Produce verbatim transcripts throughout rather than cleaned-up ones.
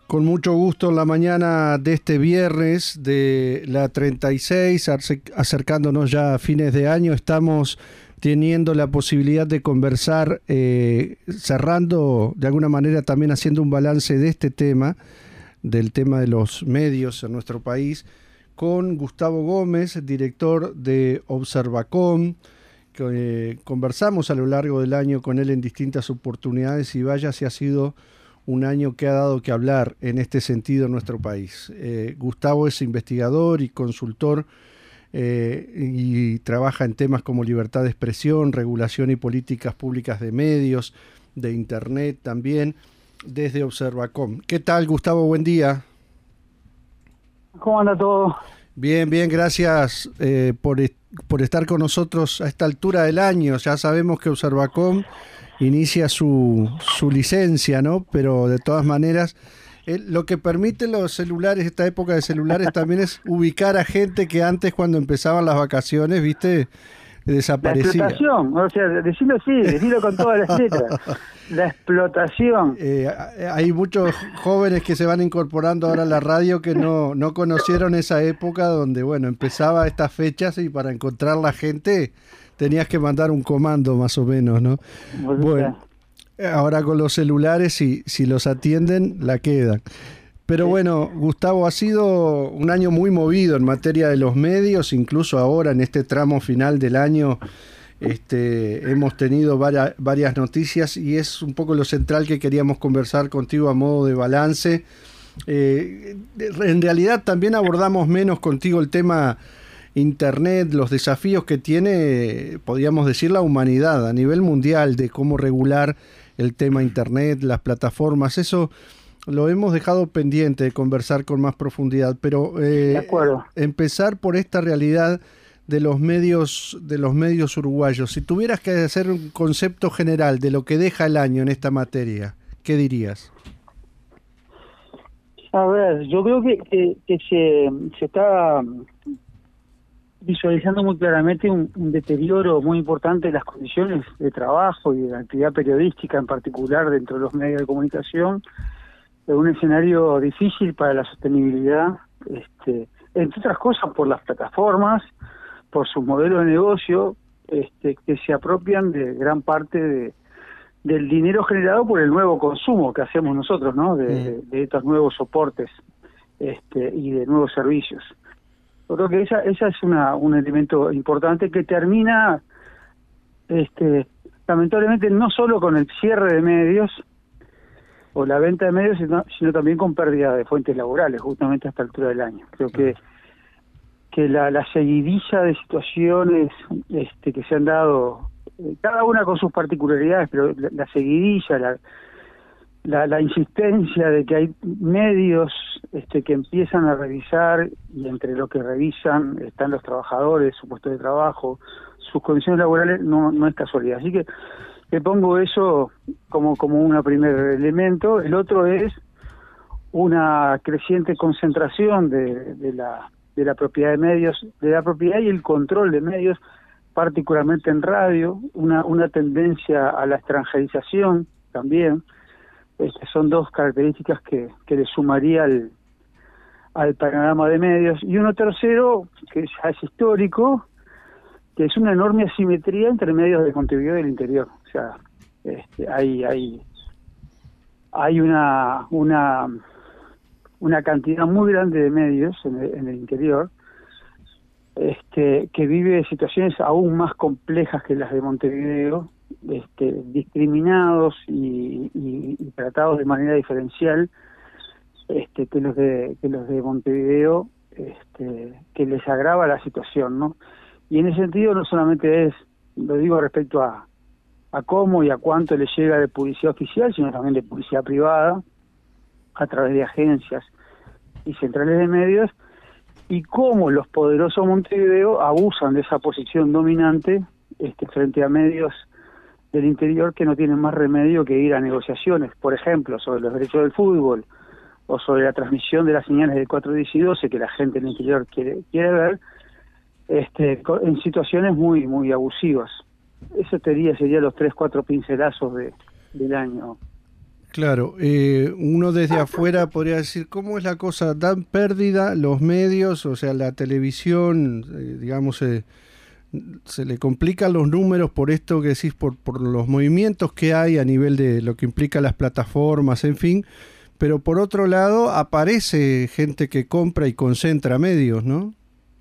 Con mucho gusto en la mañana de este viernes de la treinta y seis, acercándonos ya a fines de año, estamos teniendo la posibilidad de conversar, eh, cerrando de alguna manera también haciendo un balance de este tema, del tema de los medios en nuestro país, con Gustavo Gómez, director de Observacom, que eh, conversamos a lo largo del año con él en distintas oportunidades y vaya si ha sido un año que ha dado que hablar en este sentido en nuestro país. Eh, Gustavo es investigador y consultor eh, y trabaja en temas como libertad de expresión, regulación y políticas públicas de medios, de Internet también, desde Observacom. ¿Qué tal, Gustavo? Buen día. ¿Cómo anda todo? Bien, bien, gracias eh, por, por estar con nosotros a esta altura del año. Ya sabemos que Observacom inicia su, su licencia, ¿no? Pero de todas maneras, eh, lo que permiten los celulares, esta época de celulares, también es ubicar a gente que antes, cuando empezaban las vacaciones, ¿viste? Desaparecía. La explotación, o sea, decirlo sí, decirlo con todas las letras. La explotación. Eh, hay muchos jóvenes que se van incorporando ahora a la radio que no, no conocieron esa época donde, bueno, empezaba estas fechas y para encontrar la gente tenías que mandar un comando más o menos, ¿no? Bueno, ahora con los celulares, si, si los atienden, la quedan. Pero bueno, Gustavo, ha sido un año muy movido en materia de los medios, incluso ahora en este tramo final del año este, hemos tenido varias, varias noticias y es un poco lo central que queríamos conversar contigo a modo de balance. Eh, en realidad también abordamos menos contigo el tema Internet, los desafíos que tiene, podríamos decir, la humanidad a nivel mundial de cómo regular el tema Internet, las plataformas, eso lo hemos dejado pendiente de conversar con más profundidad, pero eh, de acuerdo. Empezar por esta realidad de los medios, de los medios uruguayos. Si tuvieras que hacer un concepto general de lo que deja el año en esta materia, ¿qué dirías? A ver, yo creo que, que, que se, se está visualizando muy claramente un, un deterioro muy importante de las condiciones de trabajo y de la actividad periodística en particular dentro de los medios de comunicación, de un escenario difícil para la sostenibilidad, este, entre otras cosas por las plataformas, por sus modelos de negocio, este, que se apropian de gran parte de, del dinero generado por el nuevo consumo que hacemos nosotros, ¿no? De, de, de estos nuevos soportes este, y de nuevos servicios. Yo creo que esa, esa es una, un elemento importante que termina, este, lamentablemente, no solo con el cierre de medios o la venta de medios, sino, sino también con pérdida de fuentes laborales, justamente a esta altura del año. Creo que que la, la seguidilla de situaciones este, que se han dado, eh, cada una con sus particularidades, pero la, la seguidilla, la, la, la insistencia de que hay medios este, que empiezan a revisar, y entre lo que revisan están los trabajadores, su puesto de trabajo, sus condiciones laborales, no, no es casualidad. Así que le pongo eso como, como un primer elemento. El otro es una creciente concentración de, de la de la propiedad de medios, de la propiedad y el control de medios, particularmente en radio, una una tendencia a la extranjerización también. Este, son dos características que, que le sumaría al, al panorama de medios. Y uno tercero, que ya es histórico, que es una enorme asimetría entre medios de Montevideo y del interior. O sea, este, hay hay hay una una una cantidad muy grande de medios en el, en el interior este, que vive situaciones aún más complejas que las de Montevideo, este, discriminados y, y, y tratados de manera diferencial este, que los de que los de Montevideo, este, que les agrava la situación, ¿no? Y en ese sentido no solamente es, lo digo respecto a, a cómo y a cuánto les llega de publicidad oficial, sino también de publicidad privada, a través de agencias y centrales de medios, y cómo los poderosos Montevideo abusan de esa posición dominante este, frente a medios del interior que no tienen más remedio que ir a negociaciones, por ejemplo, sobre los derechos del fútbol o sobre la transmisión de las señales de cuatro, diez y doce que la gente en el interior quiere, quiere ver, este, en situaciones muy muy abusivas. Eso sería, sería los tres, cuatro pincelazos de, del año. Claro, eh, uno desde afuera podría decir, ¿cómo es la cosa? ¿Dan pérdida los medios? O sea, la televisión, eh, digamos, eh, se le complican los números por esto que decís, por, por los movimientos que hay a nivel de lo que implica las plataformas, en fin. Pero por otro lado, aparece gente que compra y concentra medios, ¿no?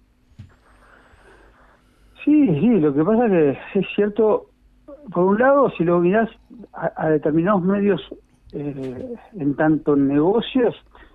Sí, sí, lo que pasa es que es cierto, por un lado, si lo mirás a, a determinados medios, eh, en tanto negocios,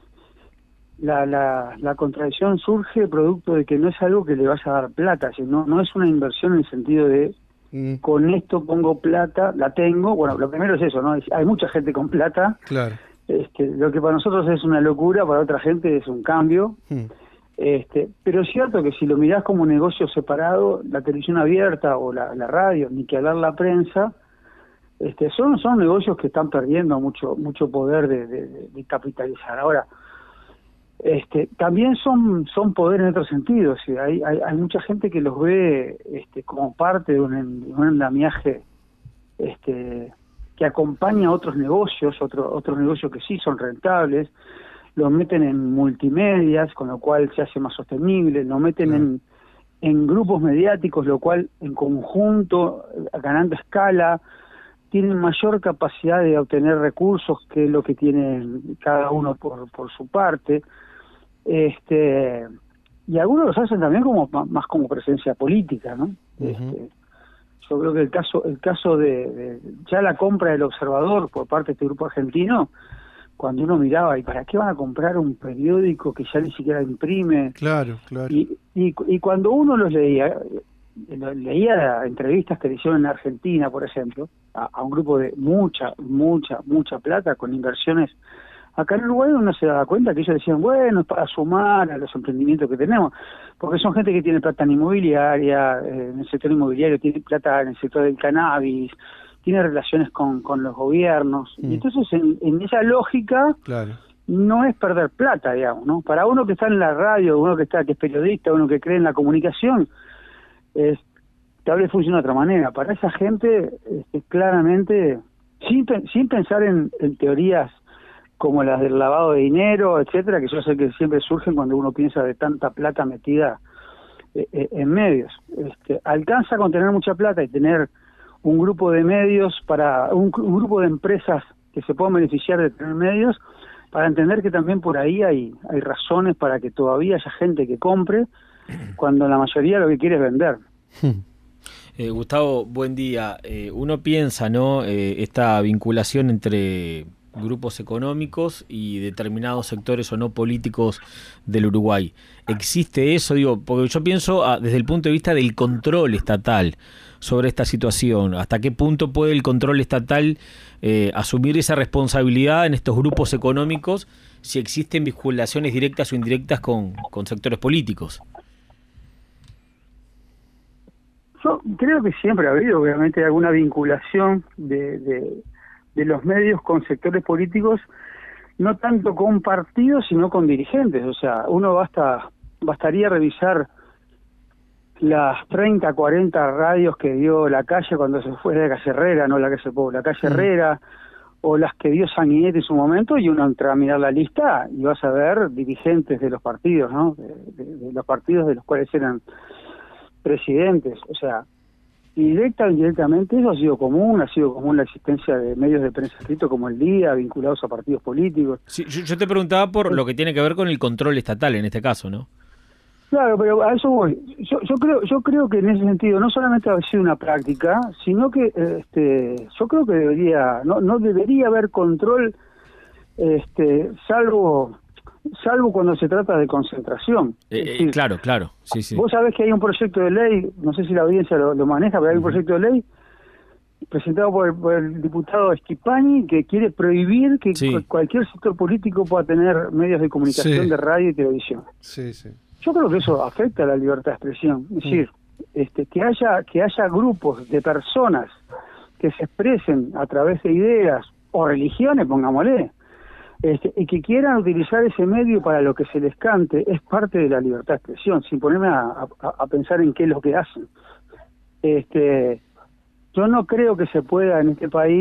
la, la, la contradicción surge producto de que no es algo que le vaya a dar plata, sino no es una inversión en el sentido de mm. con esto pongo plata, la tengo. Bueno, lo primero es eso, ¿no? Hay mucha gente con plata. Claro. Este, lo que para nosotros es una locura, para otra gente es un cambio. Mm. Este, pero es cierto que si lo mirás como un negocio separado, la televisión abierta o la, la radio, ni que hablar la prensa, este, son son negocios que están perdiendo mucho mucho poder de, de, de capitalizar. Ahora, este, también son son poder en otro sentido. O sea, hay, hay hay mucha gente que los ve este, como parte de un, de un andamiaje este, que acompaña a otros negocios, otro, otros negocios que sí son rentables. Los meten en multimedias, con lo cual se hace más sostenible, lo meten sí. en, en grupos mediáticos, lo cual en conjunto, ganando escala, tienen mayor capacidad de obtener recursos que lo que tienen cada uno por, por su parte. Este, y algunos los hacen también como más como presencia política, ¿no? Uh-huh. Este, yo creo que el caso el caso de, de ya la compra del Observador por parte de este grupo argentino, cuando uno miraba, ¿y para qué van a comprar un periódico que ya ni siquiera imprime? Claro, claro. Y, y, y cuando uno los leía, leía entrevistas que le hicieron en Argentina, por ejemplo, a, a un grupo de mucha, mucha, mucha plata, con inversiones. Acá en Uruguay uno se daba cuenta que ellos decían, bueno, es para sumar a los emprendimientos que tenemos, porque son gente que tiene plata en inmobiliaria, eh, en el sector inmobiliario, tiene plata en el sector del cannabis, tiene relaciones con, con los gobiernos. Mm. Y entonces, en, en esa lógica, claro. no es perder plata, digamos, ¿no? Para uno que está en la radio, uno que está que es periodista, uno que cree en la comunicación, es, tal vez funciona de otra manera. Para esa gente, este, claramente, sin, sin pensar en, en teorías como las del lavado de dinero, etcétera, que yo sé que siempre surgen cuando uno piensa de tanta plata metida eh, eh, en medios. Este, alcanza con tener mucha plata y tener un grupo de medios, para un, un grupo de empresas que se puedan beneficiar de tener medios, para entender que también por ahí hay, hay razones para que todavía haya gente que compre, cuando la mayoría lo que quiere es vender. Eh, Gustavo, buen día. Eh, uno piensa, ¿no?, eh, esta vinculación entre grupos económicos y determinados sectores o no políticos del Uruguay. ¿Existe eso? Digo, porque yo pienso ah, desde el punto de vista del control estatal sobre esta situación. ¿Hasta qué punto puede el control estatal eh, asumir esa responsabilidad en estos grupos económicos si existen vinculaciones directas o indirectas con, con sectores políticos? Yo creo que siempre ha habido, obviamente, alguna vinculación de, de, de los medios con sectores políticos, no tanto con partidos, sino con dirigentes. O sea, uno basta bastaría revisar las treinta, cuarenta radios que dio La Calle cuando se fue de la calle Herrera, no la calle Pou, la calle Herrera, o las que dio Sanguinetti en su momento, y uno entra a mirar la lista y vas a ver dirigentes de los partidos, ¿no? De, de, de los partidos de los cuales eran presidentes. O sea, directa o indirectamente eso ha sido común, ha sido común la existencia de medios de prensa escrito como El Día, vinculados a partidos políticos. Sí, yo, yo te preguntaba por lo que tiene que ver con el control estatal en este caso, ¿no? Claro, pero a eso voy. Yo, yo creo, yo creo que en ese sentido no solamente ha sido una práctica, sino que, este, yo creo que debería, no, no debería haber control, este, salvo, salvo cuando se trata de concentración. Eh, es decir, claro, claro, sí, sí. Vos sabés que hay un proyecto de ley, no sé si la audiencia lo, lo maneja, pero hay un proyecto de ley presentado por el, por el diputado Schifani que quiere prohibir que sí. cualquier sector político pueda tener medios de comunicación, sí. de radio y televisión. Sí, sí. Yo creo que eso afecta a la libertad de expresión, es decir, este, que haya que haya grupos de personas que se expresen a través de ideas o religiones, pongámosle, este, y que quieran utilizar ese medio para lo que se les cante, es parte de la libertad de expresión, sin ponerme a, a, a pensar en qué es lo que hacen. Este, yo no creo que se pueda en este país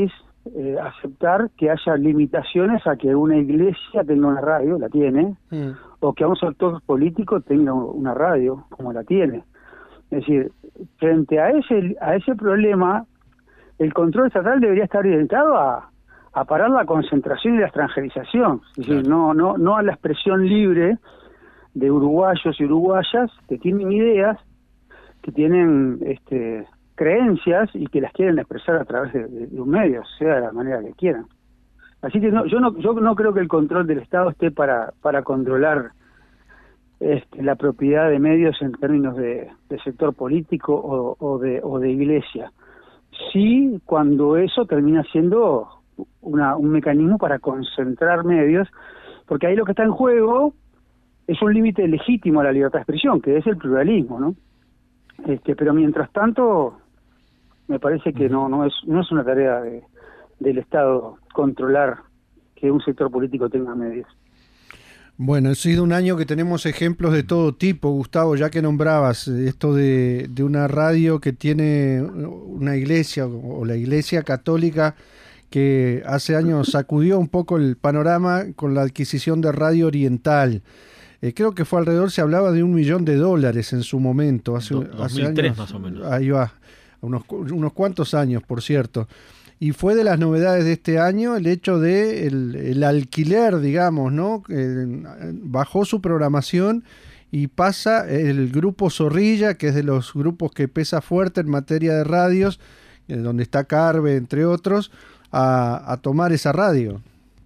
eh, aceptar que haya limitaciones a que una iglesia tenga una radio, la tiene, mm. o que a un sector político tenga una radio, como la tiene. Es decir, frente a ese a ese problema, el control estatal debería estar orientado a, a parar la concentración y la extranjerización, es decir, no no no a la expresión libre de uruguayos y uruguayas que tienen ideas, que tienen este creencias y que las quieren expresar a través de, de, de un medio, sea de la manera que quieran. Así que no, yo no yo no creo que el control del Estado esté para para controlar este, la propiedad de medios en términos de, de sector político o, o de o de iglesia. Sí, cuando eso termina siendo una, un mecanismo para concentrar medios, porque ahí lo que está en juego es un límite legítimo a la libertad de expresión, que es el pluralismo, ¿no? Este, pero mientras tanto, me parece que no no es no es una tarea de, del Estado controlar que un sector político tenga medios. Bueno, ha sido un año que tenemos ejemplos de todo tipo, Gustavo, ya que nombrabas esto de, de una radio que tiene una iglesia o la Iglesia Católica que hace años sacudió un poco el panorama con la adquisición de Radio Oriental. Eh, creo que fue alrededor, se hablaba de un millón de dólares en su momento, hace, Do, hace dos mil tres años, más o menos. Ahí va, unos, unos cuantos años, por cierto. Y fue de las novedades de este año el hecho de el, el alquiler, digamos, ¿no? Eh, bajó su programación y pasa el grupo Zorrilla, que es de los grupos que pesa fuerte en materia de radios, eh, donde está Carve, entre otros, a, a tomar esa radio.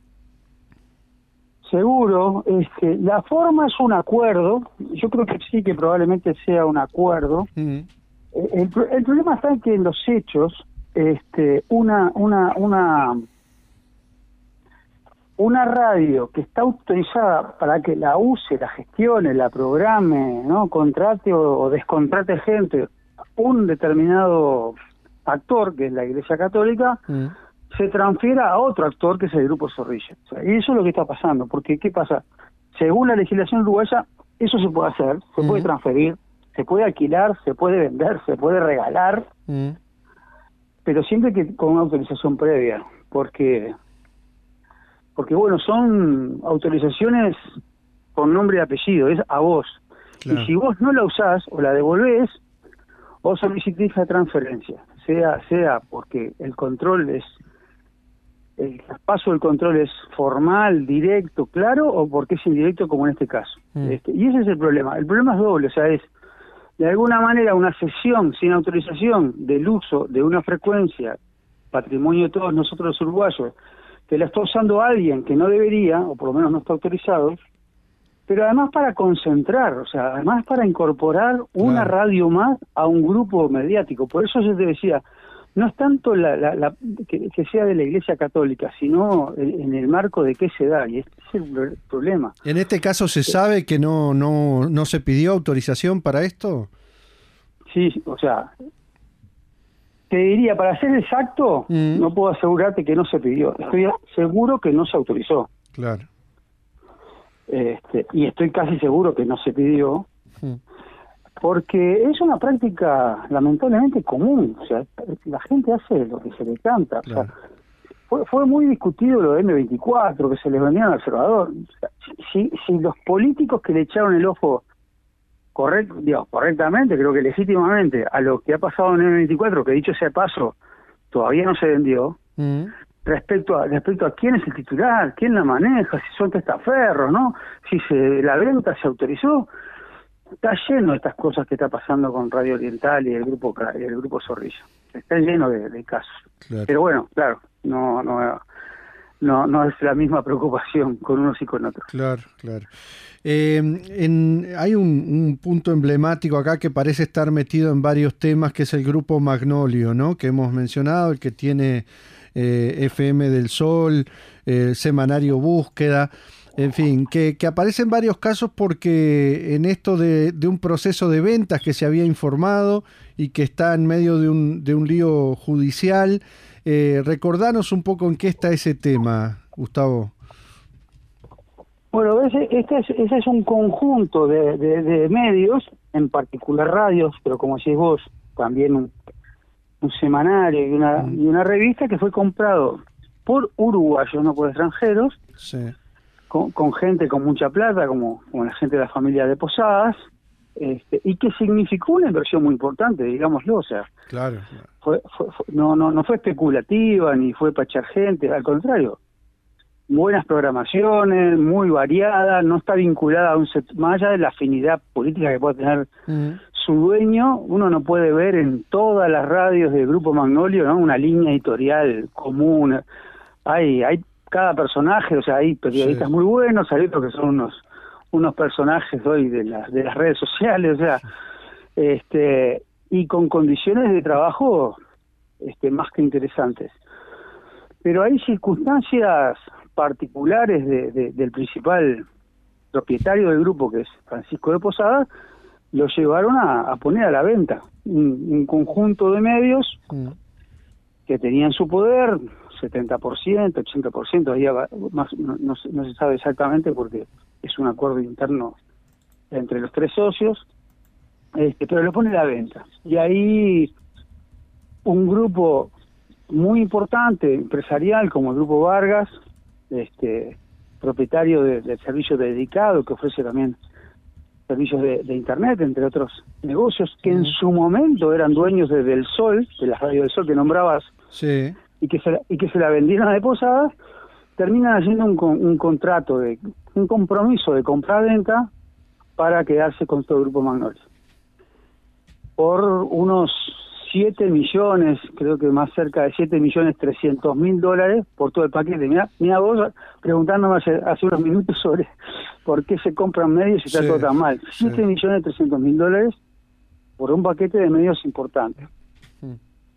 Seguro, este, la forma es un acuerdo, yo creo que sí, que probablemente sea un acuerdo. Mm. El, el problema está en que en los hechos, este, una, una, una, una radio que está autorizada para que la use, la gestione, la programe, ¿no? Contrate o, o descontrate gente, un determinado actor, que es la Iglesia Católica, mm. se transfiera a otro actor, que es el Grupo Zorrilla. O sea, y eso es lo que está pasando, porque ¿qué pasa? Según la legislación uruguaya, eso se puede hacer, se mm. puede transferir, se puede alquilar, se puede vender, se puede regalar, mm. pero siempre que con una autorización previa, porque, porque bueno, son autorizaciones con nombre y apellido, es a vos. Claro. Y si vos no la usás o la devolvés, vos solicitís la transferencia, sea, sea porque el control es, el traspaso del control es formal, directo, claro, o porque es indirecto, como en este caso. Mm. Este, y ese es el problema. El problema es doble, o sea, es de alguna manera una cesión sin autorización del uso de una frecuencia, patrimonio de todos nosotros los uruguayos, que la está usando alguien que no debería, o por lo menos no está autorizado, pero además para concentrar, o sea, además para incorporar una claro. radio más a un grupo mediático. Por eso yo te decía, no es tanto la, la, la que, que sea de la Iglesia Católica, sino en, en el marco de qué se da, y este es el problema. ¿En este caso se sabe que no no no se pidió autorización para esto? Sí, o sea, te diría, para ser exacto, mm. no puedo asegurarte que no se pidió. Estoy seguro que no se autorizó. Claro. Este, y estoy casi seguro que no se pidió, mm. porque es una práctica lamentablemente común. O sea, la gente hace lo que se le canta. Claro. O sea, fue, fue muy discutido lo de eme veinticuatro, que se les vendían al observador. O sea, si, si los políticos que le echaron el ojo correct, digamos, correctamente, creo que legítimamente, a lo que ha pasado en eme veinticuatro, que dicho sea paso, todavía no se vendió, mm. respecto a respecto a quién es el titular, quién la maneja, si son testaferros, ¿no? Si se la venta se autorizó, está lleno de estas cosas que está pasando con Radio Oriental y el grupo y el grupo Zorrilla. Está lleno de, de casos. Claro. Pero bueno, claro, no no no no es la misma preocupación con unos y con otros. Claro, claro. Eh, en, hay un, un punto emblemático acá que parece estar metido en varios temas, que es el grupo Magnolio, ¿no? Que hemos mencionado, el que tiene eh, F M del Sol, el eh, semanario Búsqueda, en fin, que, que aparece en varios casos porque en esto de, de un proceso de ventas que se había informado y que está en medio de un, de un lío judicial. Eh, recordanos un poco en qué está ese tema, Gustavo. Bueno, ese, este es, ese es un conjunto de, de, de medios, en particular radios, pero como decís vos, también un, un semanario y una, mm. y una revista que fue comprado por uruguayos, no por extranjeros, sí. con, con gente con mucha plata, como, como la gente de la familia de Posadas, este, y que significó una inversión muy importante, digámoslo, o sea, claro, claro. Fue, fue, fue, no, no, no fue especulativa, ni fue para echar gente, al contrario, buenas programaciones, muy variada, no está vinculada a un set, más allá de la afinidad política que pueda tener uh-huh. su dueño, uno no puede ver en todas las radios del Grupo Magnolio, ¿no?, una línea editorial común. Hay, hay cada personaje, o sea, hay periodistas sí. muy buenos, hay otros que son unos unos personajes hoy de las de las redes sociales, o sea, este y con condiciones de trabajo este más que interesantes. Pero hay circunstancias particulares de, de, del principal propietario del grupo, que es Francisco de Posadas, lo llevaron a, a poner a la venta un, un conjunto de medios mm. que tenían su poder, setenta por ciento, ochenta por ciento, ahí más, no, no, no se sabe exactamente porque es un acuerdo interno entre los tres socios, este, pero lo pone a la venta. Y ahí un grupo muy importante, empresarial, como el Grupo Vargas, este propietario de, del servicio dedicado, que ofrece también servicios de, de internet, entre otros negocios, que en su momento eran dueños de Del Sol, de la radio del Sol que nombrabas, sí. y que se la, y que se la vendieron a Posadas, terminan haciendo un, un contrato, de un compromiso de compra-venta para quedarse con todo el Grupo Magnolio. Por unos siete millones, creo que más cerca de siete millones trescientos mil dólares por todo el paquete. Mira, mira vos preguntándome hace, hace unos minutos sobre por qué se compran medios y está sí, todo tan mal. siete sí. millones trescientos mil dólares por un paquete de medios importantes. Mm.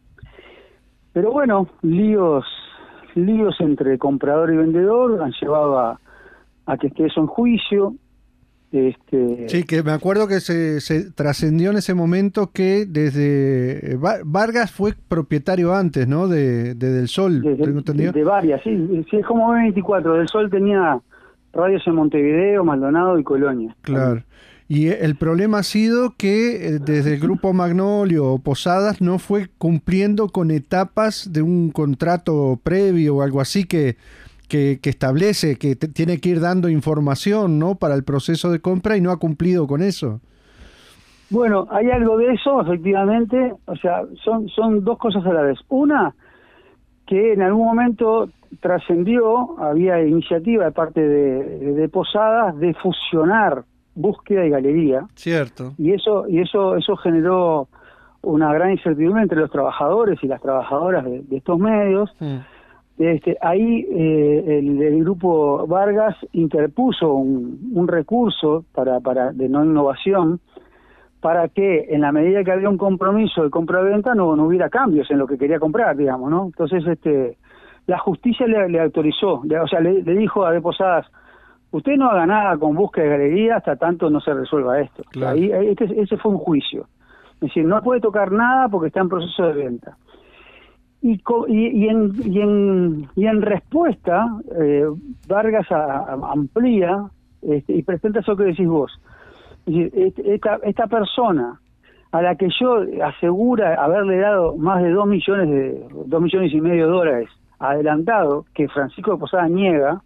Pero bueno, líos, líos entre comprador y vendedor han llevado a, a que esté eso en juicio. Este... Sí, que me acuerdo que se, se trascendió en ese momento que desde Vargas fue propietario antes, ¿no? De, de Del Sol, desde, ¿tengo entendido? De varias, sí, sí, es como B veinticuatro. Del Sol tenía radios en Montevideo, Maldonado y Colonia. Claro. Y el problema ha sido que desde el Grupo Magnolio o Posadas no fue cumpliendo con etapas de un contrato previo o algo así que Que, que establece que te, tiene que ir dando información, ¿no?, para el proceso de compra, y no ha cumplido con eso. Bueno, hay algo de eso, efectivamente. O sea, son son dos cosas a la vez. Una, que en algún momento trascendió, había iniciativa de parte de, de Posadas de fusionar búsqueda y galería. Cierto. Y eso y eso eso generó una gran incertidumbre entre los trabajadores y las trabajadoras de, de estos medios. Mm. Este, ahí eh, el, el Grupo Vargas interpuso un, un recurso para, para de no innovación para que en la medida que había un compromiso de compra-venta no, no hubiera cambios en lo que quería comprar, digamos, ¿no? Entonces este la justicia le, le autorizó, le, o sea, le, le dijo a De Posadas, usted no haga nada con búsqueda de galería hasta tanto no se resuelva esto. Claro. Ahí, este, ese fue un juicio. Es decir, no puede tocar nada porque está en proceso de venta. Y, y, y, en, y, en, y en respuesta, eh, Vargas a, a, amplía este, y presenta eso que decís vos. Es decir, esta, esta persona a la que yo asegura haberle dado más de dos millones de dos millones y medio de dólares adelantado, que Francisco de Posadas niega,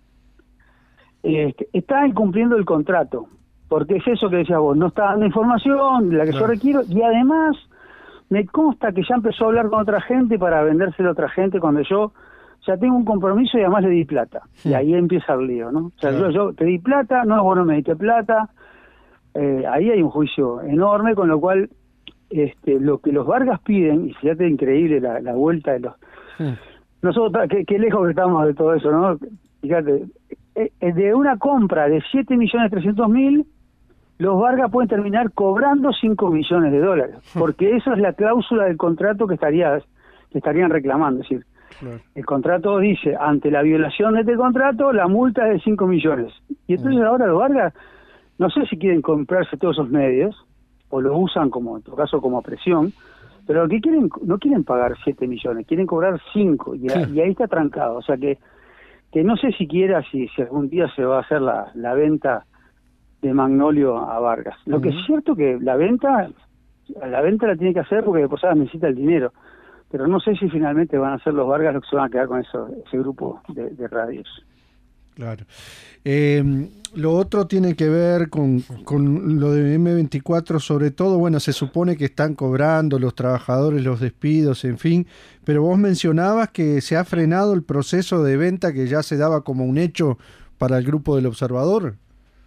este, está incumpliendo el contrato. Porque es eso que decías vos, no está dando información de la que claro. yo requiero, y además me consta que ya empezó a hablar con otra gente para vendérselo a otra gente cuando yo ya tengo un compromiso y además le di plata. Sí. Y ahí empieza el lío, ¿no? O sea, claro. yo, yo te di plata, no, vos no me diste plata. Eh, ahí hay un juicio enorme, con lo cual este, lo que los Vargas piden, y fíjate increíble la, la vuelta de los... Sí. Nosotros, qué, qué lejos que estamos de todo eso, ¿no? Fíjate, eh, de una compra de siete millones trescientos mil, los Vargas pueden terminar cobrando cinco millones de dólares, porque esa es la cláusula del contrato que, estaría, que estarían reclamando. Es decir, claro. el contrato dice, ante la violación de este contrato, la multa es de cinco millones. Y entonces mm. ahora los Vargas, no sé si quieren comprarse todos esos medios, o los usan, como en tu caso, como presión, pero lo que quieren, no quieren pagar siete millones, quieren cobrar cinco, y, sí. y ahí está trancado. O sea que, que no sé siquiera si, si algún día se va a hacer la, la venta de Magnolio a Vargas. Lo uh-huh. que es cierto que la venta la venta la tiene que hacer porque Posadas necesita el dinero, pero no sé si finalmente van a ser los Vargas los que se van a quedar con eso, ese grupo de, de radios. Claro. Eh, lo otro tiene que ver con, con lo de eme veinticuatro, sobre todo, bueno, se supone que están cobrando los trabajadores los despidos, en fin, pero vos mencionabas que se ha frenado el proceso de venta que ya se daba como un hecho para el grupo del Observador.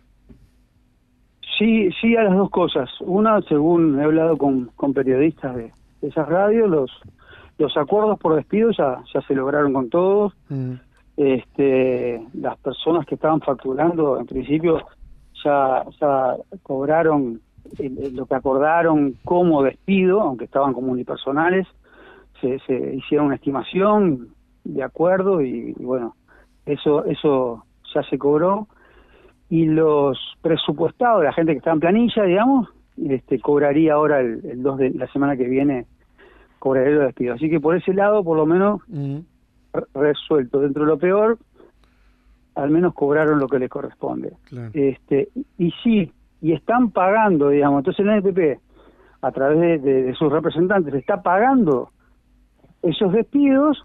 Sí, sí, a las dos cosas. Una, según he hablado con, con periodistas de, de esas radios, los, los acuerdos por despido ya, ya se lograron con todos. Mm. Este, las personas que estaban facturando en principio ya, ya cobraron eh, lo que acordaron como despido, aunque estaban como unipersonales, se, se hicieron una estimación de acuerdo y, y bueno, eso eso ya se cobró, y los presupuestados, la gente que está en planilla, digamos, este cobraría ahora el, el dos de la semana que viene, cobraría los despidos, así que por ese lado por lo menos mm. resuelto. Dentro de lo peor, al menos cobraron lo que les corresponde. Claro. Este, y sí, y están pagando, digamos, entonces el N T P, a través de, de, de sus representantes, está pagando esos despidos,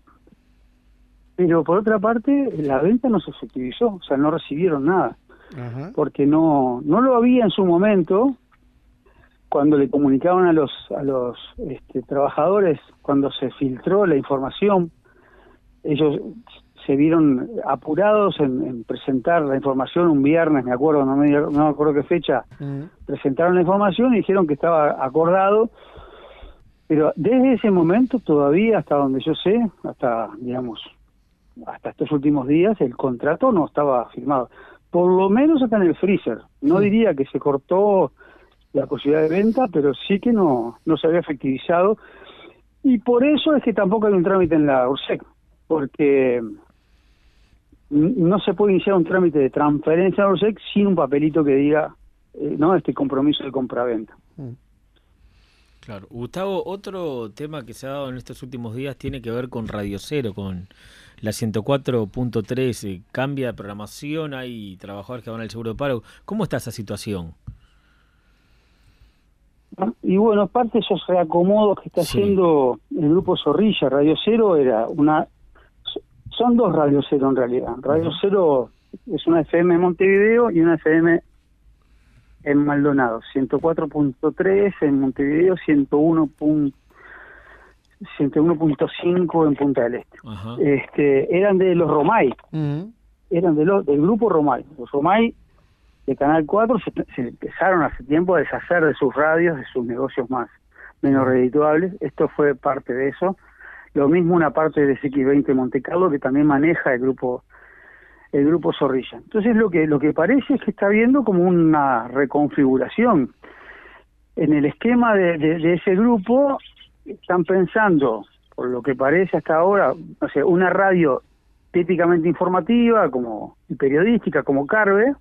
pero por otra parte, la venta no se efectivizó, o sea, no recibieron nada. Ajá. Porque no no lo había en su momento, cuando le comunicaban a los a los este, trabajadores, cuando se filtró la información, ellos se vieron apurados en, en presentar la información un viernes, me acuerdo, no me, no me acuerdo qué fecha, uh-huh. presentaron la información y dijeron que estaba acordado, pero desde ese momento todavía, hasta donde yo sé, hasta, digamos, hasta estos últimos días, el contrato no estaba firmado, por lo menos hasta en el freezer. No sí. diría que se cortó la posibilidad de venta, pero sí que no, no se había efectivizado, y por eso es que tampoco hay un trámite en la URSEC, porque no se puede iniciar un trámite de transferencia a la URSEC sin un papelito que diga eh, no este compromiso de compraventa. Claro. Gustavo, otro tema que se ha dado en estos últimos días tiene que ver con Radio Cero, con la ciento cuatro punto tres. Eh, cambia de programación, hay trabajadores que van al seguro de paro. ¿Cómo está esa situación? Y bueno, parte de esos reacomodos que está sí. haciendo el grupo Zorrilla. Radio Cero era una... Son dos Radio Cero en realidad. Radio uh-huh. Cero es una F M en Montevideo y una F M en Maldonado. ciento cuatro punto tres en Montevideo, ciento uno punto cinco en Punta del Este. Uh-huh. Este, eran de los Romay. Uh-huh. Eran de los, del grupo Romay. Los Romay de Canal cuatro se, se empezaron hace tiempo a deshacer de sus radios, de sus negocios más menos redituables. Esto fue parte de eso. Lo mismo una parte de C X veinte Monte Carlo, que también maneja el grupo el grupo Zorrilla. Entonces lo que lo que parece es que está habiendo como una reconfiguración en el esquema de, de, de ese grupo. Están pensando, por lo que parece hasta ahora, no sé, una radio típicamente informativa como y periodística como Carve,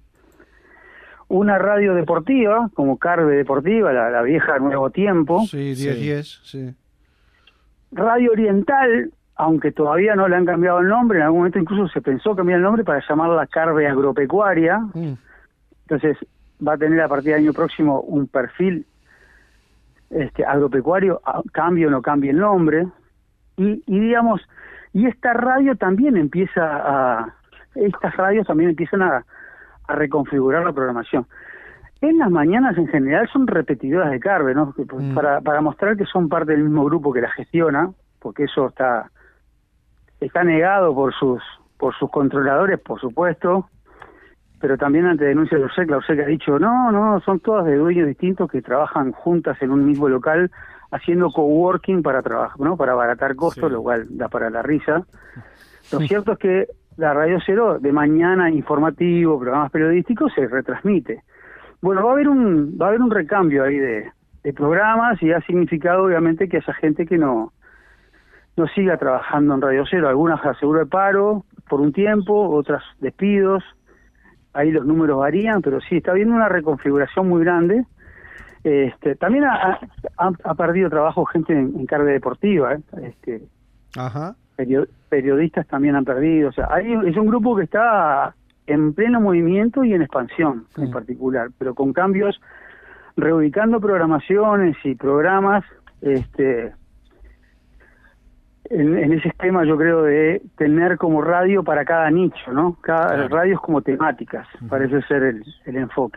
una radio deportiva como Carve Deportiva, la, la vieja Nuevo Tiempo. Sí, diez diez, sí. sí. Radio Oriental, aunque todavía no le han cambiado el nombre, en algún momento incluso se pensó cambiar el nombre para llamarla Carve Agropecuaria. Mm. Entonces va a tener a partir del año próximo un perfil este agropecuario, cambie o no cambie el nombre. Y, y digamos, y esta radio también empieza a, estas radios también empiezan a, a reconfigurar la programación. En las mañanas en general son repetidoras de Carve, ¿no? Mm. Para, para mostrar que son parte del mismo grupo que la gestiona, porque eso está está negado por sus por sus controladores, por supuesto, pero también ante denuncia de la URSEC, la URSEC ha dicho, no, no, son todas de dueños distintos que trabajan juntas en un mismo local, haciendo coworking para trabajar, ¿no? Para abaratar costos, sí. Lo cual da para la risa. Lo cierto es que la Radio Cero, de mañana, informativo, programas periodísticos, se retransmite. Bueno, va a haber un va a haber un recambio ahí de, de programas, y ha significado obviamente que haya gente que no no siga trabajando en Radio Cero, algunas a seguro de paro por un tiempo, otras despidos, ahí los números varían, pero sí, está habiendo una reconfiguración muy grande. Este, también ha, ha, ha perdido trabajo gente en, en Carve Deportiva, ¿eh? este, Ajá. Period, periodistas también han perdido, o sea, hay, es un grupo que está en pleno movimiento y en expansión, sí. En particular, pero con cambios, reubicando programaciones y programas, este en, en ese esquema, yo creo, de tener como radio para cada nicho, ¿no? Cada Claro. radios como temáticas, parece ser el, el enfoque.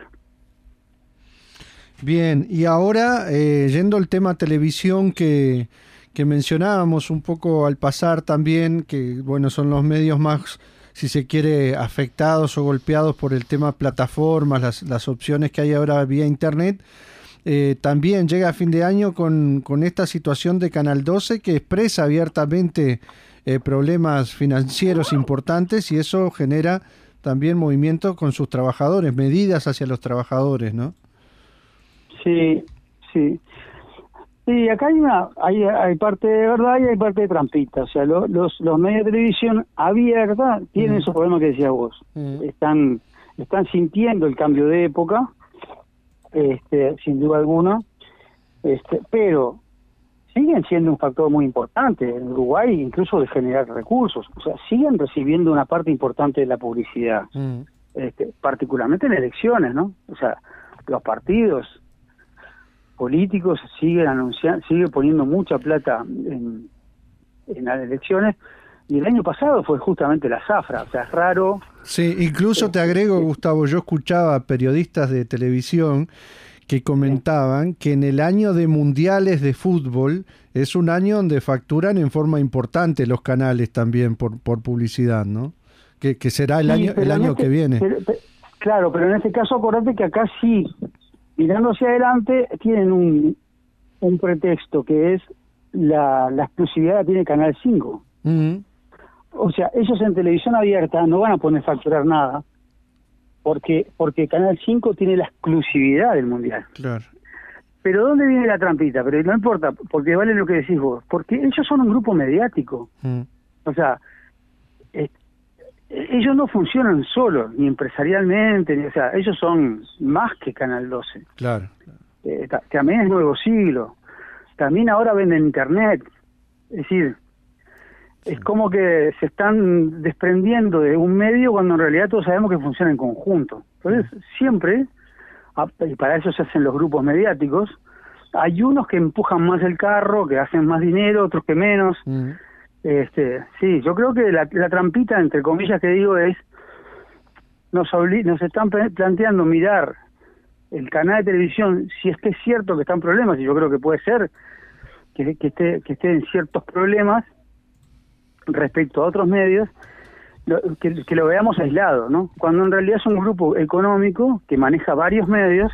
Bien, y ahora, eh, yendo al tema televisión que, que mencionábamos un poco al pasar también, que bueno, son los medios más, si se quiere, afectados o golpeados por el tema plataformas, las, las opciones que hay ahora vía internet. Eh, también llega a fin de año con, con esta situación de Canal doce que expresa abiertamente eh, problemas financieros importantes, y eso genera también movimientos con sus trabajadores, medidas hacia los trabajadores, ¿no? Sí, sí. Sí, acá hay una, hay, hay parte de verdad y hay parte de trampita. O sea, lo, los, los medios de televisión abierta tienen Mm. esos problemas que decías vos. Mm. Están, están sintiendo el cambio de época, este, sin duda alguna, este, pero siguen siendo un factor muy importante en Uruguay, incluso de generar recursos. O sea, siguen recibiendo una parte importante de la publicidad, Mm. este, particularmente en elecciones, ¿no? O sea, los partidos políticos siguen anunciando, siguen poniendo mucha plata en, en las elecciones, y el año pasado fue justamente la zafra. O sea, es raro. Sí, incluso te agrego, Gustavo, yo escuchaba periodistas de televisión que comentaban que en el año de mundiales de fútbol es un año donde facturan en forma importante los canales también por, por publicidad, ¿no? Que, que será el Sí, año, pero el en año este- que viene. pero- pero- claro, pero en este caso acordate que acá sí, mirando hacia adelante, tienen un, un pretexto que es la, la exclusividad que tiene Canal cinco. Mm, O sea, ellos en televisión abierta no van a poder facturar nada, porque porque Canal cinco tiene la exclusividad del Mundial. claro. Pero ¿dónde viene la trampita? Pero no importa, porque vale lo que decís vos, porque ellos son un grupo mediático. Mm, O sea, eh, ellos no funcionan solos, ni empresarialmente, ni, o sea, ellos son más que Canal doce. claro. Eh, ta- también es Nuevo Siglo. También ahora venden Internet. Es decir, es como que se están desprendiendo de un medio cuando en realidad todos sabemos que funciona en conjunto. Entonces, siempre, a- y para eso se hacen los grupos mediáticos, hay unos que empujan más el carro, que hacen más dinero, otros que menos. Mm, Este, sí, yo creo que la, la trampita, entre comillas, que digo es, nos, obli- nos están pe- planteando mirar el canal de televisión, si es que es cierto que están problemas, y yo creo que puede ser que, que esté que esté en ciertos problemas respecto a otros medios, lo- que, que lo veamos aislado, ¿no? Cuando en realidad es un grupo económico que maneja varios medios,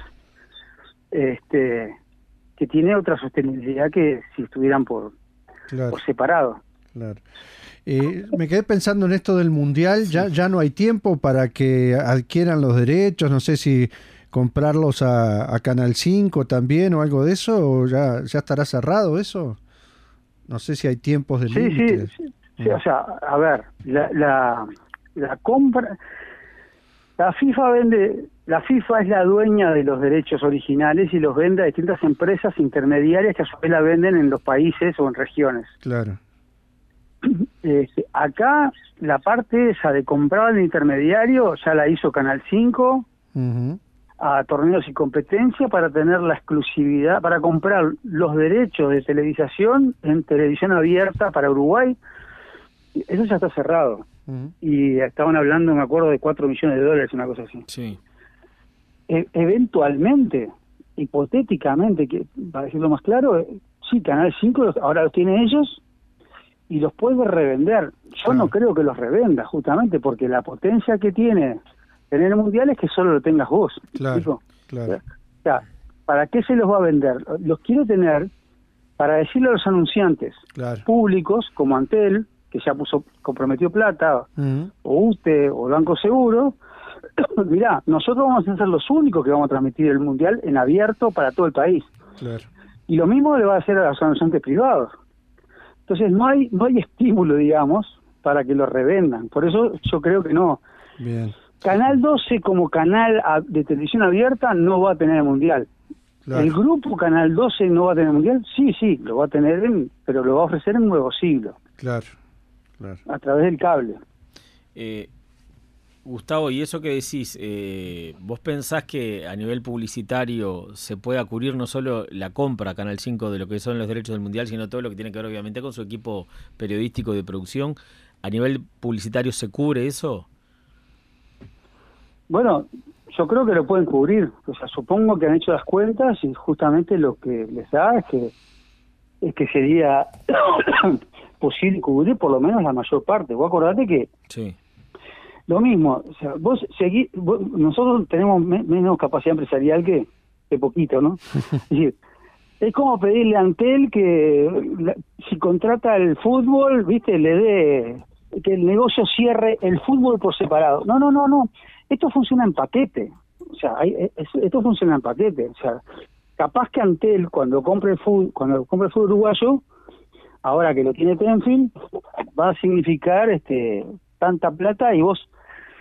este, que tiene otra sostenibilidad que si estuvieran por, claro. por separado. Claro. Eh, me quedé pensando en esto del mundial, ya, ya no hay tiempo para que adquieran los derechos, no sé si comprarlos a, a Canal cinco también o algo de eso, o ya, ya estará cerrado eso. No sé si hay tiempos de Sí, sí, límites. sí, sí, o sea, a ver, la, la, la compra, la FIFA vende, la FIFA es la dueña de los derechos originales y los vende a distintas empresas intermediarias que a su vez la venden en los países o en regiones. Claro. Este, acá la parte esa de comprar al intermediario ya la hizo Canal cinco Ujú. a torneos y competencia para tener la exclusividad, para comprar los derechos de televisación en televisión abierta para Uruguay. Eso ya está cerrado. Ujú. Y estaban hablando, me acuerdo, de cuatro millones de dólares, una cosa así. Sí. E- eventualmente, hipotéticamente, que para decirlo más claro, eh, sí, Canal cinco los- ahora los tiene ellos y los puede revender. Yo Claro. no creo que los revenda, justamente porque la potencia que tiene tener el mundial es que solo lo tengas vos. ¿me Claro, explico? claro. O sea, ¿para qué se los va a vender? Los quiero tener para decirle a los anunciantes Claro. públicos, como Antel, que ya puso comprometió plata, Ujú. o UTE, o Banco Seguro, mirá, nosotros vamos a ser los únicos que vamos a transmitir el mundial en abierto para todo el país. Claro. Y lo mismo le va a hacer a los anunciantes privados. Entonces no hay no hay estímulo, digamos, para que lo revendan. Por eso yo creo que no. Bien. Canal doce como canal a- de televisión abierta no va a tener el mundial. Claro. ¿El grupo Canal doce no va a tener el mundial? Sí, sí, lo va a tener, en, pero lo va a ofrecer en Nuevo Siglo, Claro. Claro. a través del cable. Eh, Gustavo, y eso que decís, eh, ¿vos pensás que a nivel publicitario se pueda cubrir no solo la compra a Canal cinco de lo que son los derechos del Mundial, sino todo lo que tiene que ver obviamente con su equipo periodístico de producción? ¿A nivel publicitario se cubre eso? Bueno, yo creo que lo pueden cubrir. O sea, supongo que han hecho las cuentas y justamente lo que les da es que, es que sería posible cubrir por lo menos la mayor parte. Vos acordate que... Sí. Lo mismo, o sea, vos seguís, vos, nosotros tenemos me, menos capacidad empresarial que, que poquito, ¿no? Es decir, es como pedirle a Antel que la, si contrata el fútbol, viste, le dé, que el negocio cierre el fútbol por separado. No, no, no, no, esto funciona en paquete, o sea, hay, es, esto funciona en paquete, o sea, capaz que Antel cuando compre el fútbol, cuando compre el fútbol uruguayo, ahora que lo tiene Tenfield, va a significar este tanta plata y vos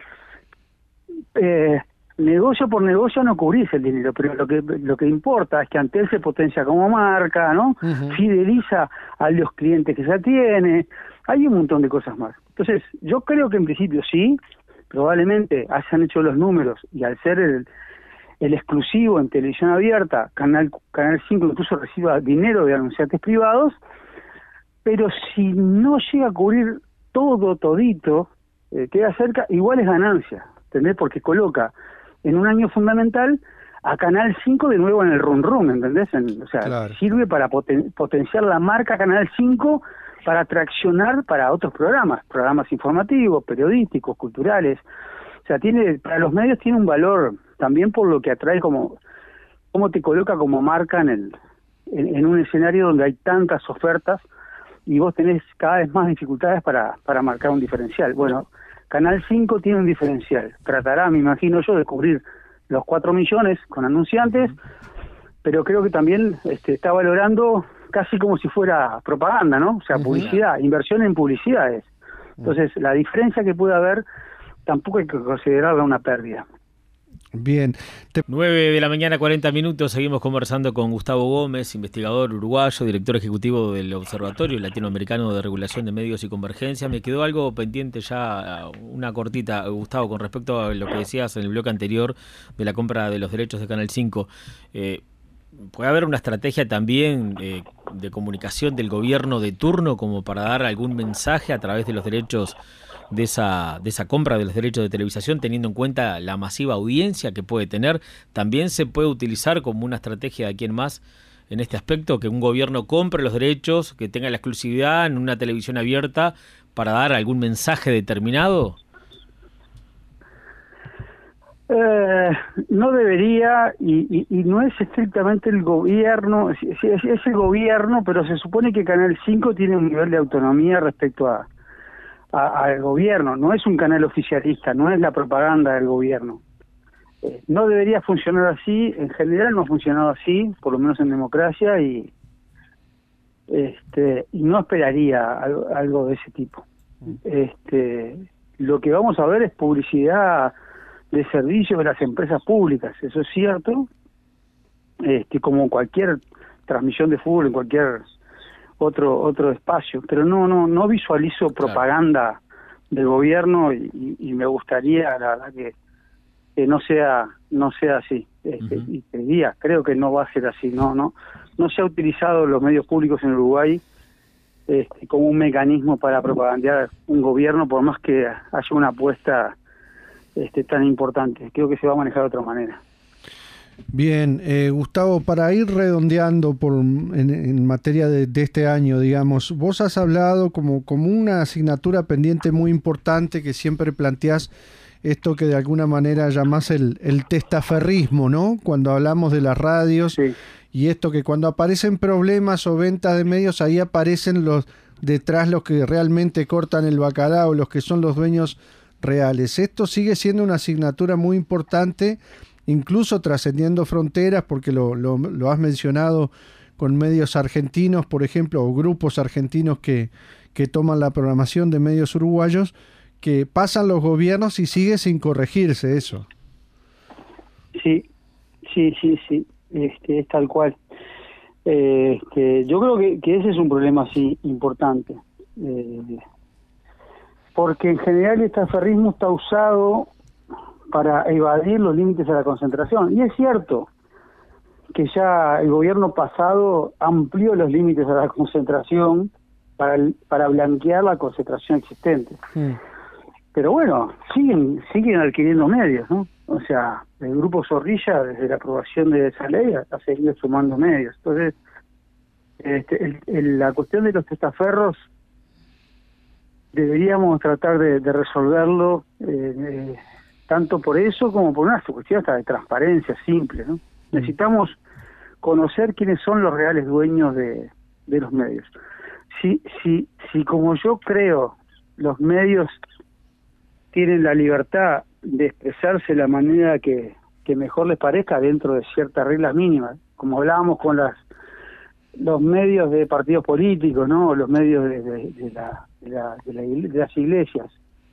eh, negocio por negocio no cubrís el dinero, pero lo que lo que importa es que Antel se potencia como marca, ¿no? Uh-huh. Fideliza a los clientes que ya tiene, hay un montón de cosas más. Entonces, yo creo que en principio sí, probablemente hayan hecho los números y al ser el, el exclusivo en televisión abierta, Canal Canal cinco incluso reciba dinero de anunciantes privados, pero si no llega a cubrir todo, todito, eh, queda cerca, igual es ganancia, ¿entendés? Porque coloca en un año fundamental a Canal cinco de nuevo en el run run, ¿entendés? En, o sea, claro. Sirve para poten- potenciar la marca Canal cinco para traccionar para otros programas, programas informativos, periodísticos, culturales. O sea, tiene para los medios tiene un valor también por lo que atrae como, cómo te coloca como marca en el en, en un escenario donde hay tantas ofertas y vos tenés cada vez más dificultades para, para marcar un diferencial. Bueno, Canal cinco tiene un diferencial. Tratará, me imagino yo, de cubrir los cuatro millones con anunciantes, pero creo que también este, está valorando casi como si fuera propaganda, ¿no? O sea, publicidad, uh-huh. Inversión en publicidades. Entonces, la diferencia que puede haber tampoco hay que considerarla una pérdida. Bien. Te... nueve de la mañana, cuarenta minutos, seguimos conversando con Gustavo Gómez, investigador uruguayo, director ejecutivo del Observatorio Latinoamericano de Regulación de Medios y Convergencia. Me quedó algo pendiente ya, una cortita, Gustavo, con respecto a lo que decías en el bloque anterior de la compra de los derechos de Canal cinco. Eh, ¿Puede haber una estrategia también eh, de comunicación del gobierno de turno como para dar algún mensaje a través de los derechos de esa de esa compra de los derechos de televisación, teniendo en cuenta la masiva audiencia que puede tener? ¿También se puede utilizar como una estrategia de aquí en más en este aspecto, que un gobierno compre los derechos, que tenga la exclusividad en una televisión abierta para dar algún mensaje determinado? Eh, no debería, y, y, y no es estrictamente el gobierno, es, es, es el gobierno, pero se supone que Canal cinco tiene un nivel de autonomía respecto a A, al gobierno, no es un canal oficialista, no es la propaganda del gobierno. Eh, no debería funcionar así, en general no ha funcionado así, por lo menos en democracia, y este y no esperaría algo, algo de ese tipo. Este lo que vamos a ver es publicidad de servicios de las empresas públicas, eso es cierto, este como cualquier transmisión de fútbol en cualquier otro otro espacio, pero no no no visualizo propaganda claro. del gobierno y, y me gustaría la verdad que, que no sea no sea así. Este, uh-huh. Y te diría, creo que no va a ser así, no no no se ha utilizado los medios públicos en Uruguay este, como un mecanismo para propagandear un gobierno, por más que haya una apuesta este, tan importante. Creo que se va a manejar de otra manera. Bien, eh, Gustavo, para ir redondeando por en, en materia de, de este año, digamos, vos has hablado como, como una asignatura pendiente muy importante que siempre planteás esto que de alguna manera llamás el, el testaferrismo, ¿no? Cuando hablamos de las radios, sí. Y esto que cuando aparecen problemas o ventas de medios, ahí aparecen los detrás los que realmente cortan el bacalao, los que son los dueños reales. Esto sigue siendo una asignatura muy importante, incluso trascendiendo fronteras, porque lo, lo, lo has mencionado con medios argentinos, por ejemplo, o grupos argentinos que, que toman la programación de medios uruguayos, que pasan los gobiernos y sigue sin corregirse eso. Sí, sí, sí, sí, este, es tal cual. Eh, este, yo creo que, que ese es un problema así importante. Eh, porque en general el estaferrismo está usado para evadir los límites de la concentración. Y es cierto que ya el gobierno pasado amplió los límites de la concentración para, para blanquear la concentración existente. Sí. Pero bueno, siguen siguen adquiriendo medios, ¿no? O sea, el Grupo Zorrilla, desde la aprobación de esa ley, ha seguido sumando medios. Entonces, este, el, el, la cuestión de los testaferros deberíamos tratar de, de resolverlo eh, eh, tanto por eso como por una cuestión hasta de transparencia simple, ¿no? Mm. Necesitamos conocer quiénes son los reales dueños de, de los medios. Si, si, si como yo creo, los medios tienen la libertad de expresarse de la manera que, que mejor les parezca dentro de ciertas reglas mínimas, como hablábamos con las los medios de partidos políticos, ¿no? Los medios de, de, de, la, de, la, de, la, de las iglesias.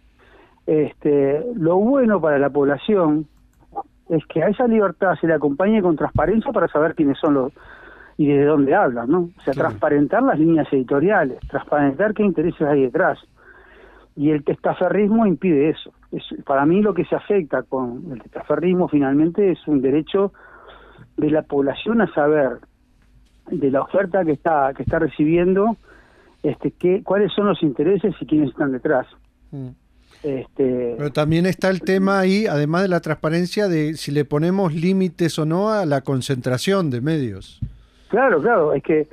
Este, lo bueno para la población es que a esa libertad se le acompañe con transparencia para saber quiénes son los y desde dónde hablan, ¿no? O sea, sí. Transparentar las líneas editoriales, transparentar qué intereses hay detrás. Y el testaferrismo impide eso. Es, para mí lo que se afecta con el testaferrismo finalmente es un derecho de la población a saber de la oferta que está que está recibiendo, este, qué, cuáles son los intereses y quiénes están detrás. Mm. Este, Pero también está el tema ahí, además de la transparencia, de si le ponemos límites o no a la concentración de medios. Claro, claro, es que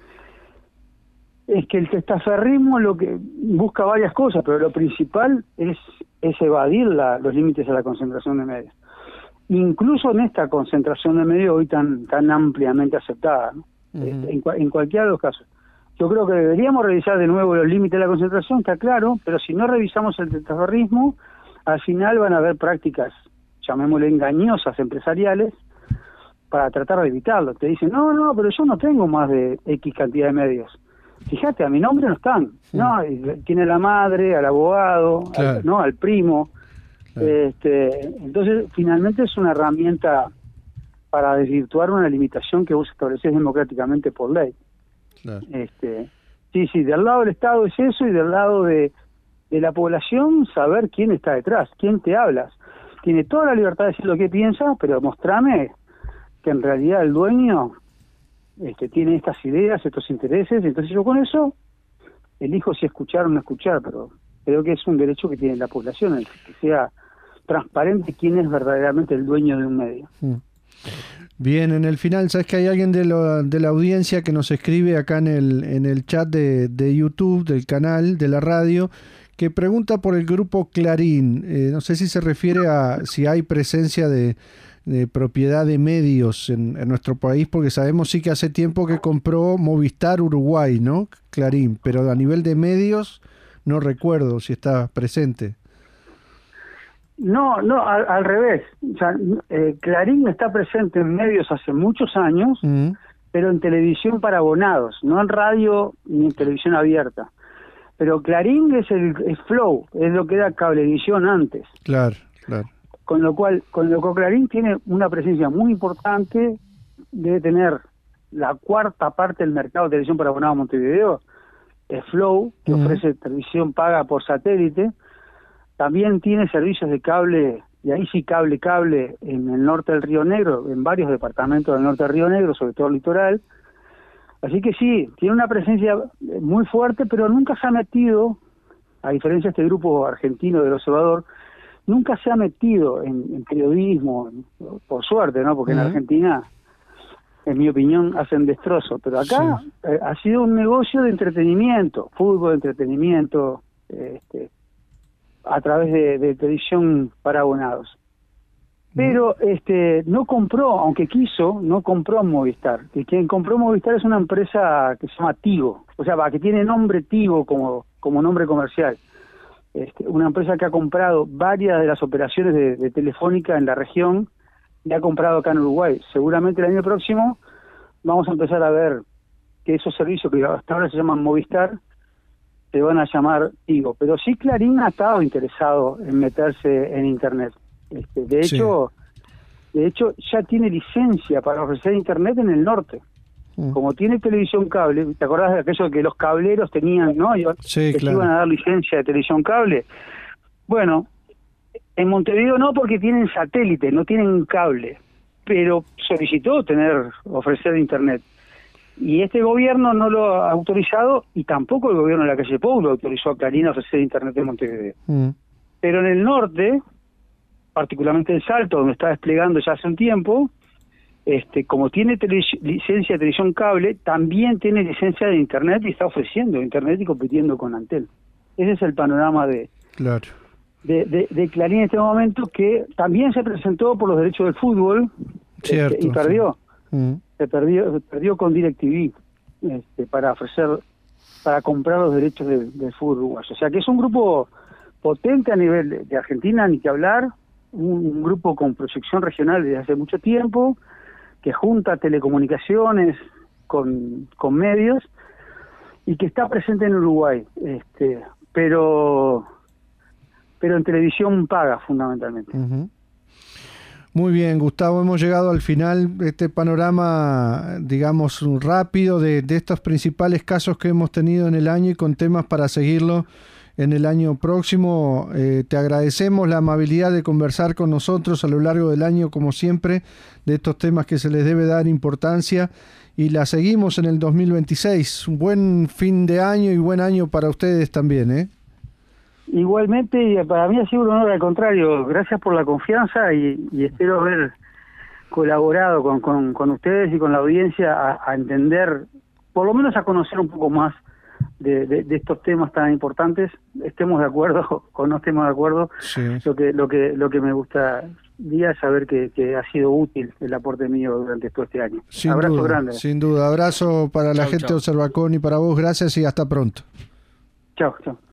es que el testaferrismo lo que busca varias cosas, pero lo principal es, es evadir la, los límites a la concentración de medios. Incluso en esta concentración de medios hoy tan tan ampliamente aceptada, ¿no? Uh-huh. este, en, en cualquiera de los casos. Yo creo que deberíamos revisar de nuevo los límites de la concentración, está claro, pero si no revisamos el testaferrismo, al final van a haber prácticas, llamémosle engañosas, empresariales, para tratar de evitarlo. Te dicen, no, no, pero yo no tengo más de X cantidad de medios. Fíjate, a mi nombre no están. Sí. No, tiene la madre, al abogado, claro. al, no, al primo. Claro. Este, entonces, finalmente es una herramienta para desvirtuar una limitación que vos estableces democráticamente por ley. Claro. Este, sí, sí, del lado del Estado es eso, y del lado de, de la población saber quién está detrás, quién te hablas. Tiene toda la libertad de decir lo que piensa, pero mostrame que en realidad el dueño este, tiene estas ideas, estos intereses. Entonces yo con eso elijo si escuchar o no escuchar, pero creo que es un derecho que tiene la población, el que sea transparente quién es verdaderamente el dueño de un medio. Mm. Bien, en el final, ¿sabes que hay alguien de, lo, de la audiencia que nos escribe acá en el, en el chat de, de YouTube, del canal, de la radio, que pregunta por el grupo Clarín? Eh, no sé si se refiere a si hay presencia de, de propiedad de medios en, en nuestro país, porque sabemos sí que hace tiempo que compró Movistar Uruguay, ¿no? Clarín, pero a nivel de medios no recuerdo si está presente. No, no, al, al revés. O sea, eh, Clarín está presente en medios hace muchos años, uh-huh. pero en televisión para abonados, no en radio ni en televisión abierta. Pero Clarín es el es Flow, es lo que era Cablevisión antes. Claro, claro. Con lo cual, con lo cual Clarín tiene una presencia muy importante, debe tener la cuarta parte del mercado de televisión para abonados Montevideo, es Flow, que uh-huh. ofrece televisión paga por satélite. También tiene servicios de cable, y ahí sí cable, cable, en el norte del Río Negro, en varios departamentos del norte del Río Negro, sobre todo el litoral. Así que sí, tiene una presencia muy fuerte, pero nunca se ha metido, a diferencia de este grupo argentino del Observador, nunca se ha metido en, en periodismo, por suerte, ¿no? Porque uh-huh. en Argentina, en mi opinión, hacen destrozo. Pero acá sí. eh, ha sido un negocio de entretenimiento, fútbol, entretenimiento, este, a través de, de televisión para abonados. Pero este no compró, aunque quiso, no compró Movistar. Que quien compró Movistar es una empresa que se llama Tigo, o sea, que tiene nombre Tigo como, como nombre comercial. Este, una empresa que ha comprado varias de las operaciones de, de Telefónica en la región y ha comprado acá en Uruguay. Seguramente el año próximo vamos a empezar a ver que esos servicios que hasta ahora se llaman Movistar se van a llamar Tigo. Pero sí, Clarín ha estado interesado en meterse en Internet. Este, de hecho, sí. de hecho ya tiene licencia para ofrecer Internet en el norte. Mm. Como tiene televisión cable, ¿te acordás de aquello que los cableros tenían, no? Y sí, que claro. iban a dar licencia de televisión cable. Bueno, en Montevideo no, porque tienen satélite, no tienen cable, pero solicitó tener, ofrecer internet. Y este gobierno no lo ha autorizado, y tampoco el gobierno de la calle Pou lo autorizó a Clarín a ofrecer internet en Montevideo. Mm. Pero en el norte, particularmente en Salto, donde está desplegando ya hace un tiempo, este, como tiene licencia de televisión cable, también tiene licencia de internet y está ofreciendo internet y compitiendo con Antel. Ese es el panorama de, claro. de, de, de Clarín en este momento, que también se presentó por los derechos del fútbol. Cierto, este, y perdió. Sí. Mm. Se perdió, perdió con DirecTV este, para ofrecer, para comprar los derechos de, del fútbol uruguayo. O sea que es un grupo potente a nivel de, de Argentina, ni que hablar, un, un grupo con proyección regional desde hace mucho tiempo, que junta telecomunicaciones con, con medios y que está presente en Uruguay, este, pero pero en televisión paga fundamentalmente. Uh-huh. Muy bien, Gustavo, hemos llegado al final de este panorama, digamos, rápido de, de estos principales casos que hemos tenido en el año y con temas para seguirlo en el año próximo. Eh, te agradecemos la amabilidad de conversar con nosotros a lo largo del año, como siempre, de estos temas que se les debe dar importancia, y la seguimos en el dos mil veintiséis. Un buen fin de año y buen año para ustedes también, ¿eh? Igualmente, y para mí ha sido un honor, al contrario, gracias por la confianza y, y espero haber colaborado con, con, con ustedes y con la audiencia a, a entender, por lo menos a conocer un poco más de, de, de estos temas tan importantes, estemos de acuerdo o no estemos de acuerdo. Sí. Lo que lo que lo que me gustaría es saber que, que ha sido útil el aporte mío durante todo este año. Sin abrazo duda, grande. Sin duda, abrazo para la chau, gente chau. de Observacón y para vos, gracias y hasta pronto. Chao, chao.